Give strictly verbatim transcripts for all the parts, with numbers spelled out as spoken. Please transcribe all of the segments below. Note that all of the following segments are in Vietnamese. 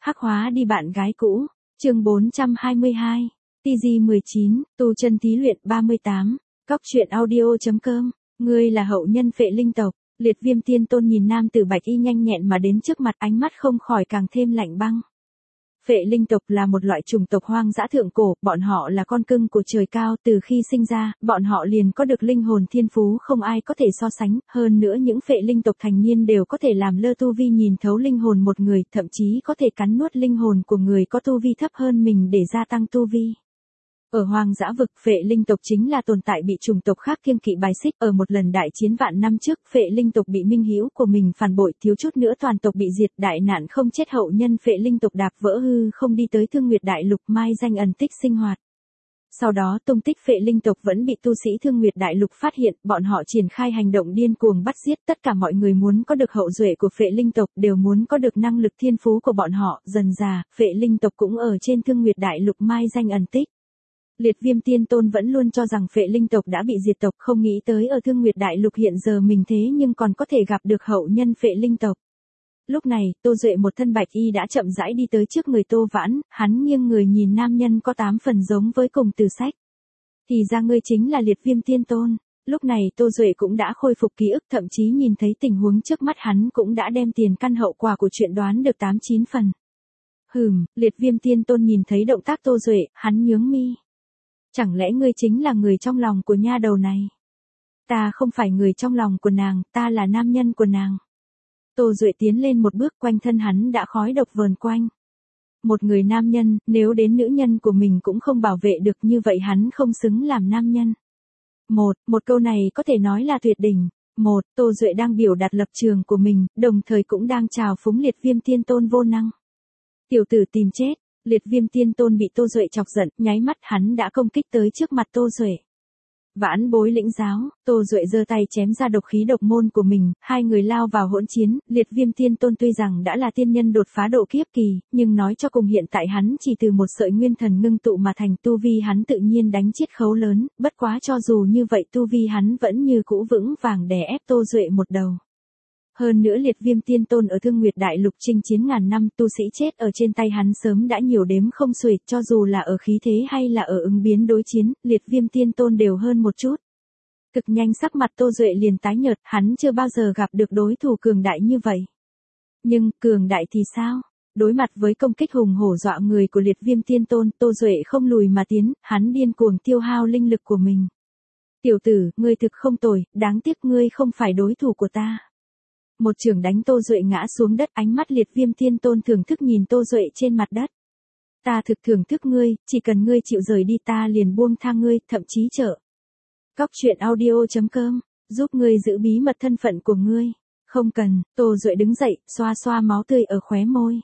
Hắc hóa đi bạn gái cũ. Chương bốn trăm hai mươi hai. tê giê mười chín, tu chân thí luyện ba mươi tám. Cóc truyện audio.com. Ngươi là hậu nhân Phệ Linh tộc. Liệt Viêm Tiên Tôn nhìn nam tử bạch y nhanh nhẹn mà đến trước mặt, ánh mắt không khỏi càng thêm lạnh băng. Phệ Linh tộc là một loại chủng tộc hoang dã thượng cổ, bọn họ là con cưng của trời cao, từ khi sinh ra, bọn họ liền có được linh hồn thiên phú không ai có thể so sánh, hơn nữa những Phệ Linh tộc thành niên đều có thể làm lơ tu vi nhìn thấu linh hồn một người, thậm chí có thể cắn nuốt linh hồn của người có tu vi thấp hơn mình để gia tăng tu vi. Ở hoang dã vực, Phệ Linh tộc chính là tồn tại bị chủng tộc khác kiêng kỵ bài xích. Ở một lần đại chiến vạn năm trước, Phệ Linh tộc bị minh hữu của mình phản bội, thiếu chút nữa toàn tộc bị diệt, đại nạn không chết hậu nhân Phệ Linh tộc đạp vỡ hư không đi tới Thương Nguyệt Đại Lục mai danh ẩn tích sinh hoạt. Sau đó tung tích Phệ Linh tộc vẫn bị tu sĩ Thương Nguyệt Đại Lục phát hiện, bọn họ triển khai hành động điên cuồng bắt giết, tất cả mọi người muốn có được hậu duệ của Phệ Linh tộc, đều muốn có được năng lực thiên phú của bọn họ, dần dà, Phệ Linh tộc cũng ở trên Thương Nguyệt Đại Lục mai danh ẩn tích. Liệt Viêm Tiên Tôn vẫn luôn cho rằng Phệ Linh tộc đã bị diệt tộc, không nghĩ tới ở Thương Nguyệt Đại Lục hiện giờ mình thế nhưng còn có thể gặp được hậu nhân Phệ Linh tộc. Lúc này, Tô Duệ một thân bạch y đã chậm rãi đi tới trước người Tô Vãn, hắn nghiêng người nhìn nam nhân có tám phần giống với cùng từ sách. Thì ra ngươi chính là Liệt Viêm Tiên Tôn. Lúc này Tô Duệ cũng đã khôi phục ký ức, thậm chí nhìn thấy tình huống trước mắt hắn cũng đã đem tiền căn hậu quả của chuyện đoán được tám chín phần. Hừm, Liệt Viêm Tiên Tôn nhìn thấy động tác Tô Duệ, hắn nhướng mi. Chẳng lẽ ngươi chính là người trong lòng của nha đầu này? Ta không phải người trong lòng của nàng, ta là nam nhân của nàng. Tô Duệ tiến lên một bước, quanh thân hắn đã khói độc vờn quanh. Một người nam nhân, nếu đến nữ nhân của mình cũng không bảo vệ được, như vậy hắn không xứng làm nam nhân. Một, một câu này có thể nói là tuyệt đỉnh. Một, Tô Duệ đang biểu đạt lập trường của mình, đồng thời cũng đang chào phúng Liệt Viêm Tiên Tôn vô năng. Tiểu tử tìm chết. Liệt Viêm Tiên Tôn bị Tô Duệ chọc giận, nháy mắt hắn đã công kích tới trước mặt Tô Duệ. Vãn Bối lĩnh giáo, Tô Duệ giơ tay chém ra độc khí độc môn của mình, hai người lao vào hỗn chiến. Liệt Viêm Tiên Tôn tuy rằng đã là tiên nhân đột phá độ kiếp kỳ, nhưng nói cho cùng hiện tại hắn chỉ từ một sợi nguyên thần ngưng tụ mà thành, tu vi hắn tự nhiên đánh chiết khấu lớn, bất quá cho dù như vậy tu vi hắn vẫn như cũ vững vàng đè ép Tô Duệ một đầu. Hơn nữa Liệt Viêm Tiên Tôn ở Thương Nguyệt Đại Lục chinh chiến ngàn năm, tu sĩ chết ở trên tay hắn sớm đã nhiều đếm không xuể, cho dù là ở khí thế hay là ở ứng biến đối chiến, Liệt Viêm Tiên Tôn đều hơn một chút. Cực nhanh sắc mặt Tô Duệ liền tái nhợt, hắn chưa bao giờ gặp được đối thủ cường đại như vậy. Nhưng, cường đại thì sao? Đối mặt với công kích hùng hổ dọa người của Liệt Viêm Tiên Tôn, Tô Duệ không lùi mà tiến, hắn điên cuồng tiêu hao linh lực của mình. Tiểu tử, ngươi thực không tồi, đáng tiếc ngươi không phải đối thủ của ta. Một chưởng đánh Tô Duệ ngã xuống đất, ánh mắt Liệt Viêm Tiên Tôn thưởng thức nhìn Tô Duệ trên mặt đất. Ta thực thưởng thức ngươi, chỉ cần ngươi chịu rời đi ta liền buông tha ngươi, thậm chí trợ. Cóc truyện audio.com, giúp ngươi giữ bí mật thân phận của ngươi. Không cần, Tô Duệ đứng dậy, xoa xoa máu tươi ở khóe môi.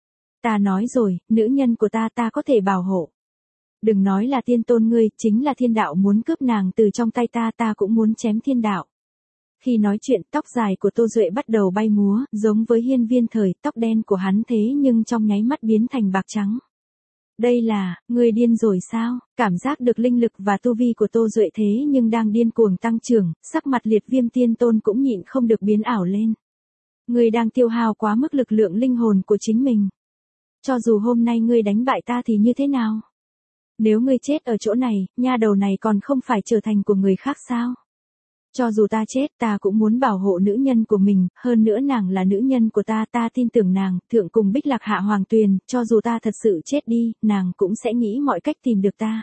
Ta nói rồi, nữ nhân của ta ta có thể bảo hộ. Đừng nói là tiên tôn ngươi, chính là thiên đạo muốn cướp nàng từ trong tay ta ta cũng muốn chém thiên đạo. Khi nói chuyện, tóc dài của Tô Duệ bắt đầu bay múa, giống với hiên viên thời, tóc đen của hắn thế nhưng trong nháy mắt biến thành bạc trắng. Đây là, ngươi điên rồi sao? Cảm giác được linh lực và tu vi của Tô Duệ thế nhưng đang điên cuồng tăng trưởng, sắc mặt Liệt Viêm Tiên Tôn cũng nhịn không được biến ảo lên. Ngươi đang tiêu hao quá mức lực lượng linh hồn của chính mình. Cho dù hôm nay ngươi đánh bại ta thì như thế nào? Nếu ngươi chết ở chỗ này, nha đầu này còn không phải trở thành của người khác sao? Cho dù ta chết ta cũng muốn bảo hộ nữ nhân của mình, hơn nữa nàng là nữ nhân của ta, ta tin tưởng nàng, thượng cùng Bích Lạc Hạ Hoàng Tuyền, cho dù ta thật sự chết đi, nàng cũng sẽ nghĩ mọi cách tìm được ta.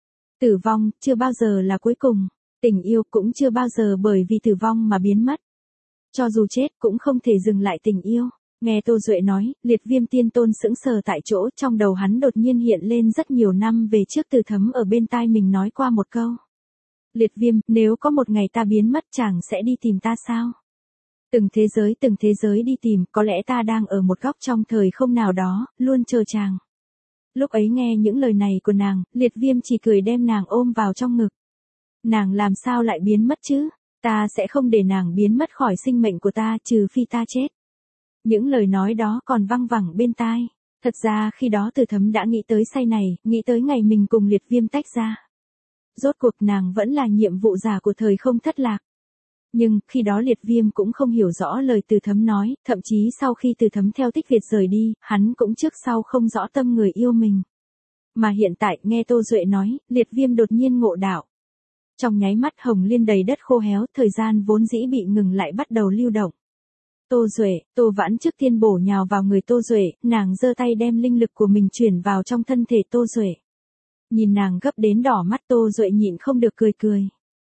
Tử vong, chưa bao giờ là cuối cùng, tình yêu cũng chưa bao giờ bởi vì tử vong mà biến mất. Cho dù chết cũng không thể dừng lại tình yêu. Nghe Tô Duệ nói, Liệt Viêm Tiên Tôn sững sờ tại chỗ, trong đầu hắn đột nhiên hiện lên rất nhiều năm về trước Từ Thấm ở bên tai mình nói qua một câu. Liệt Viêm, nếu có một ngày ta biến mất chàng sẽ đi tìm ta sao? Từng thế giới từng thế giới đi tìm, có lẽ ta đang ở một góc trong thời không nào đó, luôn chờ chàng. Lúc ấy nghe những lời này của nàng, Liệt Viêm chỉ cười đem nàng ôm vào trong ngực. Nàng làm sao lại biến mất chứ? Ta sẽ không để nàng biến mất khỏi sinh mệnh của ta trừ phi ta chết. Những lời nói đó còn văng vẳng bên tai. Thật ra khi đó Từ Thấm đã nghĩ tới say này, nghĩ tới ngày mình cùng Liệt Viêm tách ra. Rốt cuộc nàng vẫn là nhiệm vụ giả của thời không thất lạc. Nhưng, khi đó Liệt Viêm cũng không hiểu rõ lời Từ Thấm nói, thậm chí sau khi Từ Thấm theo Tích Việt rời đi, hắn cũng trước sau không rõ tâm người yêu mình. Mà hiện tại, nghe Tô Duệ nói, Liệt Viêm đột nhiên ngộ đạo. Trong nháy mắt Hồng Liên đầy đất khô héo, thời gian vốn dĩ bị ngừng lại bắt đầu lưu động. Tô Duệ, Tô Vãn trước tiên bổ nhào vào người Tô Duệ, nàng giơ tay đem linh lực của mình chuyển vào trong thân thể Tô Duệ. Nhìn nàng gấp đến đỏ mắt, Tô Duệ nhịn không được cười cười.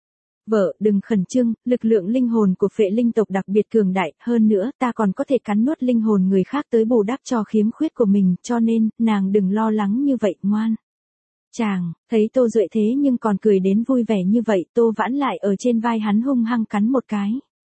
Vợ, đừng khẩn trương, lực lượng linh hồn của phệ linh tộc đặc biệt cường đại, hơn nữa ta còn có thể cắn nuốt linh hồn người khác tới bù đắp cho khiếm khuyết của mình, cho nên, nàng đừng lo lắng như vậy, ngoan. Chàng, thấy Tô Duệ thế nhưng còn cười đến vui vẻ như vậy, Tô Vãn lại ở trên vai hắn hung hăng cắn một cái.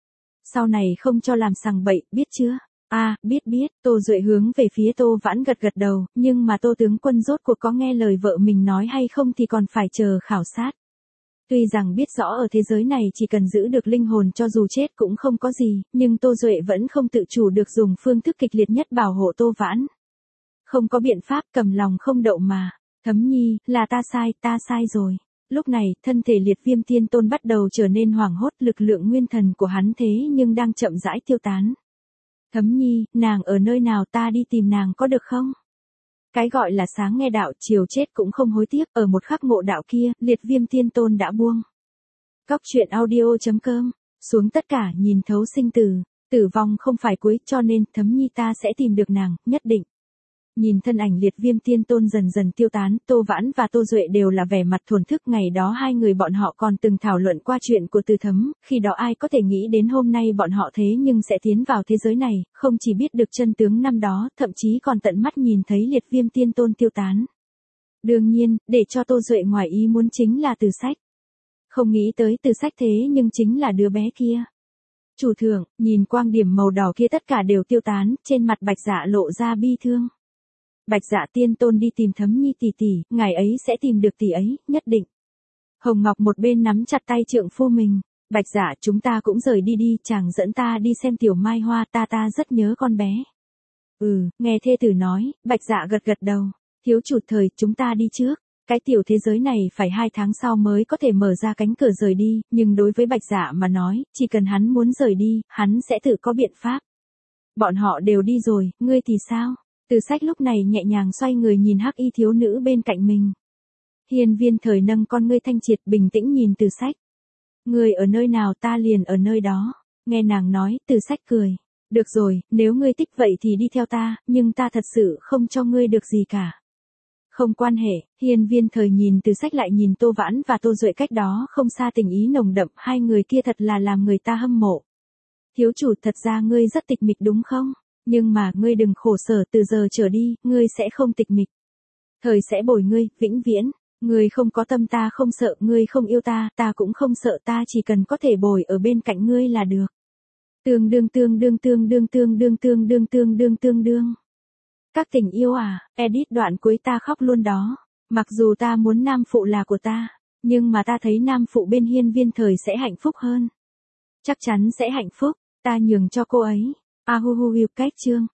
Sau này không cho làm sằng bậy, biết chưa? À, biết biết, Tô Duệ hướng về phía Tô Vãn gật gật đầu, nhưng mà Tô tướng quân rốt cuộc có nghe lời vợ mình nói hay không thì còn phải chờ khảo sát. Tuy rằng biết rõ ở thế giới này chỉ cần giữ được linh hồn cho dù chết cũng không có gì, nhưng Tô Duệ vẫn không tự chủ được dùng phương thức kịch liệt nhất bảo hộ Tô Vãn. Không có biện pháp, cầm lòng không đậu mà. Thấm Nhi, là ta sai, ta sai rồi. Lúc này, thân thể Liệt Viêm Tiên Tôn bắt đầu trở nên hoảng hốt, lực lượng nguyên thần của hắn thế nhưng đang chậm rãi tiêu tán. Thấm Nhi, nàng ở nơi nào, ta đi tìm nàng có được không? Cái gọi là sáng nghe đạo, chiều chết cũng không hối tiếc, ở một khắc ngộ đạo kia, Liệt Viêm Tiên Tôn đã buông. Cóc truyện audio chấm com, xuống tất cả nhìn thấu sinh tử, tử vong không phải cuối, cho nên, Thấm Nhi ta sẽ tìm được nàng, nhất định. Nhìn thân ảnh Liệt Viêm Tiên Tôn dần dần tiêu tán, Tô Vãn và Tô Duệ đều là vẻ mặt thổn thức, ngày đó hai người bọn họ còn từng thảo luận qua chuyện của Từ Thấm, khi đó ai có thể nghĩ đến hôm nay bọn họ thế nhưng sẽ tiến vào thế giới này, không chỉ biết được chân tướng năm đó, thậm chí còn tận mắt nhìn thấy Liệt Viêm Tiên Tôn tiêu tán. Đương nhiên, để cho Tô Duệ ngoài ý muốn chính là Từ Sách. Không nghĩ tới Từ Sách thế nhưng chính là đứa bé kia. Chủ thượng, nhìn quang điểm màu đỏ kia tất cả đều tiêu tán, trên mặt Bạch Dạ lộ ra bi thương. Bạch Dạ Tiên Tôn đi tìm Thấm Nhi tỷ tỷ, ngài ấy sẽ tìm được tỷ ấy, nhất định. Hồng Ngọc một bên nắm chặt tay trượng phu mình. Bạch Dạ, chúng ta cũng rời đi đi, chàng dẫn ta đi xem Tiểu Mai Hoa, ta ta rất nhớ con bé. Ừ, nghe thê tử nói, Bạch Dạ gật gật đầu. Thiếu chủ thời, chúng ta đi trước. Cái tiểu thế giới này phải hai tháng sau mới có thể mở ra cánh cửa rời đi, nhưng đối với Bạch Dạ mà nói, chỉ cần hắn muốn rời đi, hắn sẽ tự có biện pháp. Bọn họ đều đi rồi, ngươi thì sao? Từ Sách lúc này nhẹ nhàng xoay người nhìn hắc y thiếu nữ bên cạnh mình. Hiên Viên Thời nâng con ngươi thanh triệt bình tĩnh nhìn Từ Sách. Ngươi ở nơi nào ta liền ở nơi đó. Nghe nàng nói, Từ Sách cười. Được rồi, nếu ngươi thích vậy thì đi theo ta, nhưng ta thật sự không cho ngươi được gì cả. Không quan hệ, Hiên Viên Thời nhìn Từ Sách lại nhìn Tô Vãn và Tô Duệ cách đó không xa, tình ý nồng đậm, hai người kia thật là làm người ta hâm mộ. Thiếu chủ, thật ra ngươi rất tịch mịch đúng không? Nhưng mà, ngươi đừng khổ sở, từ giờ trở đi, ngươi sẽ không tịch mịch. Thời sẽ bồi ngươi, vĩnh viễn. Ngươi không có tâm ta không sợ, ngươi không yêu ta, ta cũng không sợ, ta chỉ cần có thể bồi ở bên cạnh ngươi là được. Tương đương tương đương tương đương tương đương tương đương tương đương tương đương. Các tình yêu à, edit đoạn cuối ta khóc luôn đó. Mặc dù ta muốn nam phụ là của ta, nhưng mà ta thấy nam phụ bên Hiên Viên Thời sẽ hạnh phúc hơn. Chắc chắn sẽ hạnh phúc, ta nhường cho cô ấy. A hu hu yêu cách chương.